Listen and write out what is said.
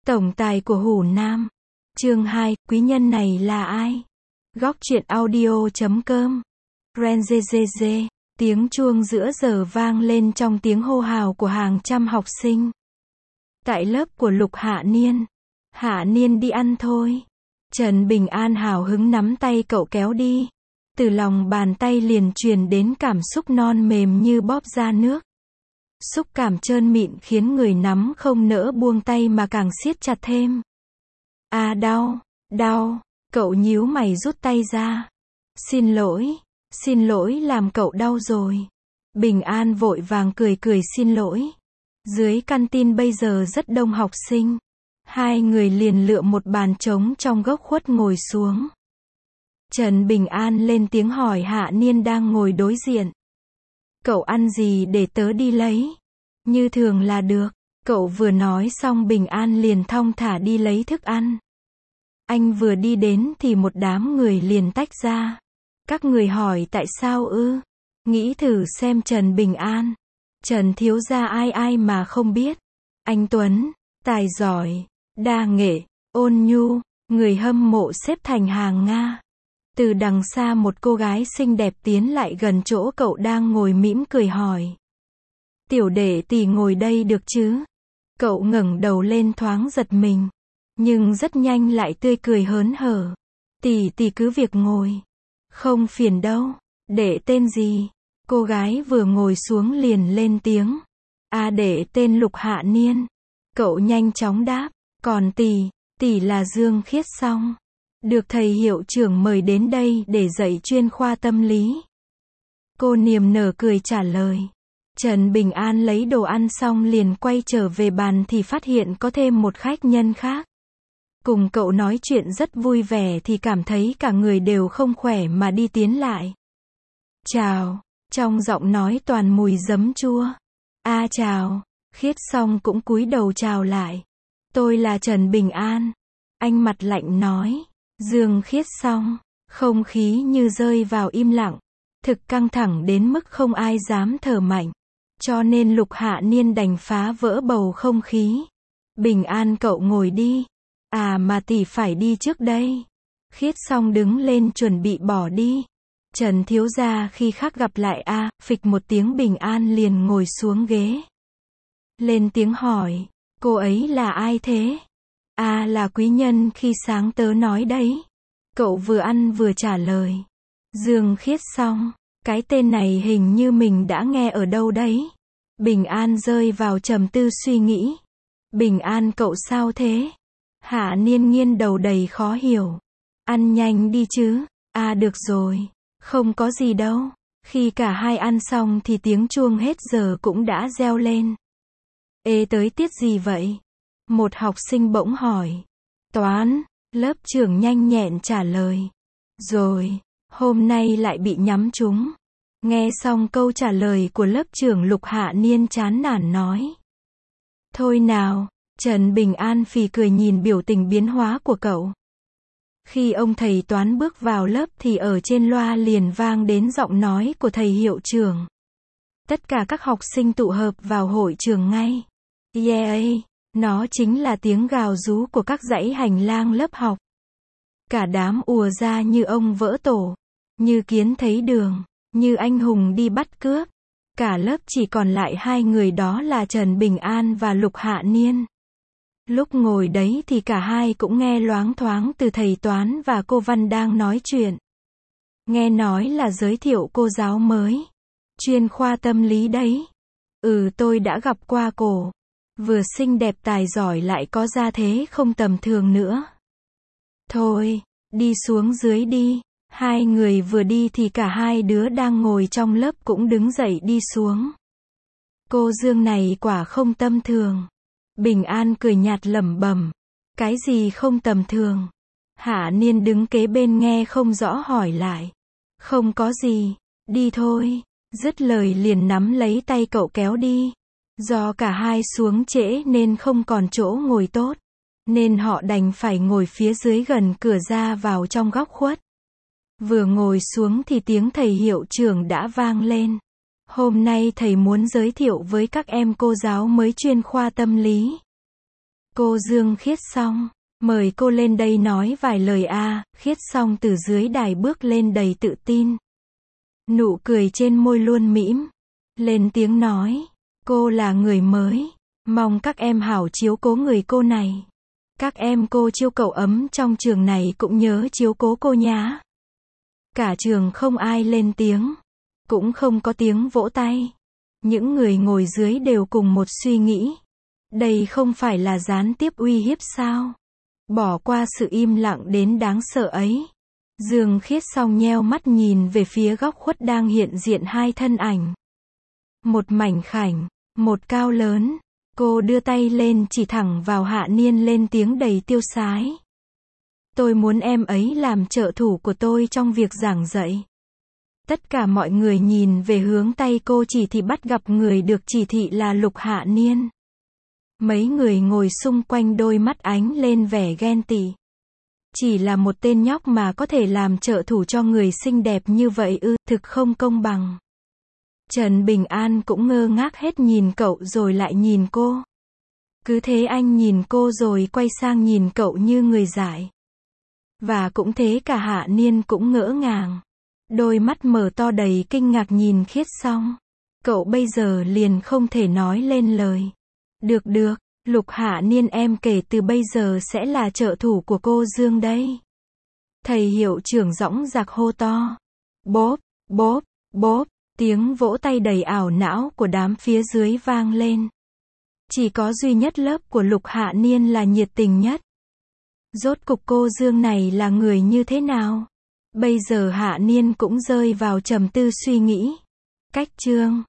Tổng tài của Hủ Nam. Chương 2, quý nhân này là ai? Góc truyện audio.com. Renzezeze. Tiếng chuông giữa giờ vang lên trong tiếng hô hào của hàng trăm học sinh. Tại lớp của Lục Hạ Niên. Hạ Niên đi ăn thôi. Trần Bình An hào hứng nắm tay cậu kéo đi. Từ lòng bàn tay liền truyền đến cảm xúc non mềm như bóp ra nước. Xúc cảm trơn mịn khiến người nắm không nỡ buông tay mà càng siết chặt thêm. À đau, cậu nhíu mày rút tay ra. Xin lỗi làm cậu đau rồi. Bình An vội vàng cười xin lỗi. Dưới căn tin bây giờ rất đông học sinh. Hai người liền lựa một bàn trống trong góc khuất ngồi xuống. Trần Bình An lên tiếng hỏi Hạ Niên đang ngồi đối diện. Cậu ăn gì để tớ đi lấy? Như thường là được. Cậu vừa nói xong Bình An liền thong thả đi lấy thức ăn. Anh vừa đi đến thì một đám người liền tách ra. Các người hỏi tại sao ư? Nghĩ thử xem Trần Bình An. Trần thiếu gia ai mà không biết. Anh Tuấn, tài giỏi, đa nghệ, ôn nhu, người hâm mộ xếp thành hàng Nga. Từ đằng xa một cô gái xinh đẹp tiến lại gần chỗ cậu đang ngồi mỉm cười hỏi. Tiểu đệ tỷ ngồi đây được chứ? Cậu ngẩng đầu lên thoáng giật mình. Nhưng rất nhanh lại tươi cười hớn hở. Tỷ cứ việc ngồi. Không phiền đâu. Đệ tên gì? Cô gái vừa ngồi xuống liền lên tiếng. Đệ tên Lục Hạ Niên. Cậu nhanh chóng đáp. Còn tỷ là Dương Khiết Song. Được thầy hiệu trưởng mời đến đây để dạy chuyên khoa tâm lý. Cô niềm nở cười trả lời. Trần Bình An lấy đồ ăn xong liền quay trở về bàn thì phát hiện có thêm một khách nhân khác. Cùng cậu nói chuyện rất vui vẻ thì cảm thấy cả người đều không khỏe mà đi tiến lại. Chào, trong giọng nói toàn mùi giấm chua. Chào, Khiết Song cũng cúi đầu chào lại. Tôi là Trần Bình An. Anh mặt lạnh nói. Dương Khiết Song, không khí như rơi vào im lặng. Thực căng thẳng đến mức không ai dám thở mạnh. Cho nên Lục Hạ Niên đành phá vỡ bầu không khí. Bình An cậu ngồi đi. Mà tỷ phải đi trước đây. Khiết Song đứng lên chuẩn bị bỏ đi. Trần thiếu gia khi khác gặp lại phịch một tiếng Bình An liền ngồi xuống ghế. Lên tiếng hỏi, cô ấy là ai thế? Là quý nhân khi sáng tớ nói đấy. Cậu vừa ăn vừa trả lời. Dương Khiết Song, cái tên này hình như mình đã nghe ở đâu đấy. Bình An rơi vào trầm tư suy nghĩ. Bình An cậu sao thế? Hạ Niên nghiêng đầu đầy khó hiểu. Ăn nhanh đi chứ. Được rồi. Không có gì đâu. Khi cả hai ăn xong thì tiếng chuông hết giờ cũng đã reo lên. Tới tiết gì vậy? Một học sinh bỗng hỏi. Toán, lớp trưởng nhanh nhẹn trả lời. Rồi, hôm nay lại bị nhắm trúng. Nghe xong câu trả lời của lớp trưởng Lục Hạ Niên chán nản nói. Thôi nào, Trần Bình An phì cười nhìn biểu tình biến hóa của cậu. Khi ông thầy toán bước vào lớp thì ở trên loa liền vang đến giọng nói của thầy hiệu trưởng. Tất cả các học sinh tụ hợp vào hội trường ngay. Nó chính là tiếng gào rú của các dãy hành lang lớp học. Cả đám ùa ra như ông vỡ tổ, như kiến thấy đường, như anh hùng đi bắt cướp. Cả lớp chỉ còn lại hai người đó là Trần Bình An và Lục Hạ Niên. Lúc ngồi đấy thì cả hai cũng nghe loáng thoáng từ thầy toán và cô Văn đang nói chuyện. Nghe nói là giới thiệu cô giáo mới. Chuyên khoa tâm lý đấy. Tôi đã gặp qua cô. Vừa xinh đẹp tài giỏi lại có gia thế không tầm thường nữa. Thôi, đi xuống dưới đi. Hai người vừa đi thì cả hai đứa đang ngồi trong lớp cũng đứng dậy đi xuống. Cô Dương này quả không tầm thường. Bình An cười nhạt lẩm bẩm. Cái gì không tầm thường? Hạ Niên đứng kế bên nghe không rõ hỏi lại. Không có gì, đi thôi. Dứt lời liền nắm lấy tay cậu kéo đi. Do cả hai xuống trễ nên không còn chỗ ngồi tốt. Nên họ đành phải ngồi phía dưới gần cửa ra vào trong góc khuất. Vừa ngồi xuống thì tiếng thầy hiệu trưởng đã vang lên. Hôm nay thầy muốn giới thiệu với các em cô giáo mới chuyên khoa tâm lý. Cô Dương Khiết Song, mời cô lên đây nói vài lời a. Khiết Song từ dưới đài bước lên đầy tự tin. Nụ cười trên môi luôn mĩm. Lên tiếng nói, cô là người mới. Mong các em hảo chiếu cố người cô này. Các em cô chiêu cậu ấm trong trường này cũng nhớ chiếu cố cô nhá. Cả trường không ai lên tiếng. Cũng không có tiếng vỗ tay. Những người ngồi dưới đều cùng một suy nghĩ. Đây không phải là gián tiếp uy hiếp sao? Bỏ qua sự im lặng đến đáng sợ ấy. Dương Khiết Song nheo mắt nhìn về phía góc khuất đang hiện diện hai thân ảnh. Một mảnh khảnh, một cao lớn. Cô đưa tay lên chỉ thẳng vào Hạ Niên lên tiếng đầy tiêu sái. Tôi muốn em ấy làm trợ thủ của tôi trong việc giảng dạy. Tất cả mọi người nhìn về hướng tay cô chỉ thì bắt gặp người được chỉ thị là Lục Hạ Niên. Mấy người ngồi xung quanh đôi mắt ánh lên vẻ ghen tị. Chỉ là một tên nhóc mà có thể làm trợ thủ cho người xinh đẹp như vậy ư, thực không công bằng. Trần Bình An cũng ngơ ngác hết nhìn cậu rồi lại nhìn cô. Cứ thế anh nhìn cô rồi quay sang nhìn cậu như người dại. Và cũng thế cả Hạ Niên cũng ngỡ ngàng. Đôi mắt mở to đầy kinh ngạc nhìn Khiết Song. Cậu bây giờ liền không thể nói lên lời. Được, Lục Hạ Niên em kể từ bây giờ sẽ là trợ thủ của cô Dương đây. Thầy hiệu trưởng dõng dạc hô to. Bốp, bốp, bốp, tiếng vỗ tay đầy ảo não của đám phía dưới vang lên. Chỉ có duy nhất lớp của Lục Hạ Niên là nhiệt tình nhất. Rốt cục cô Dương này là người như thế nào? Bây giờ Hạ Niên cũng rơi vào trầm tư suy nghĩ. Cách chương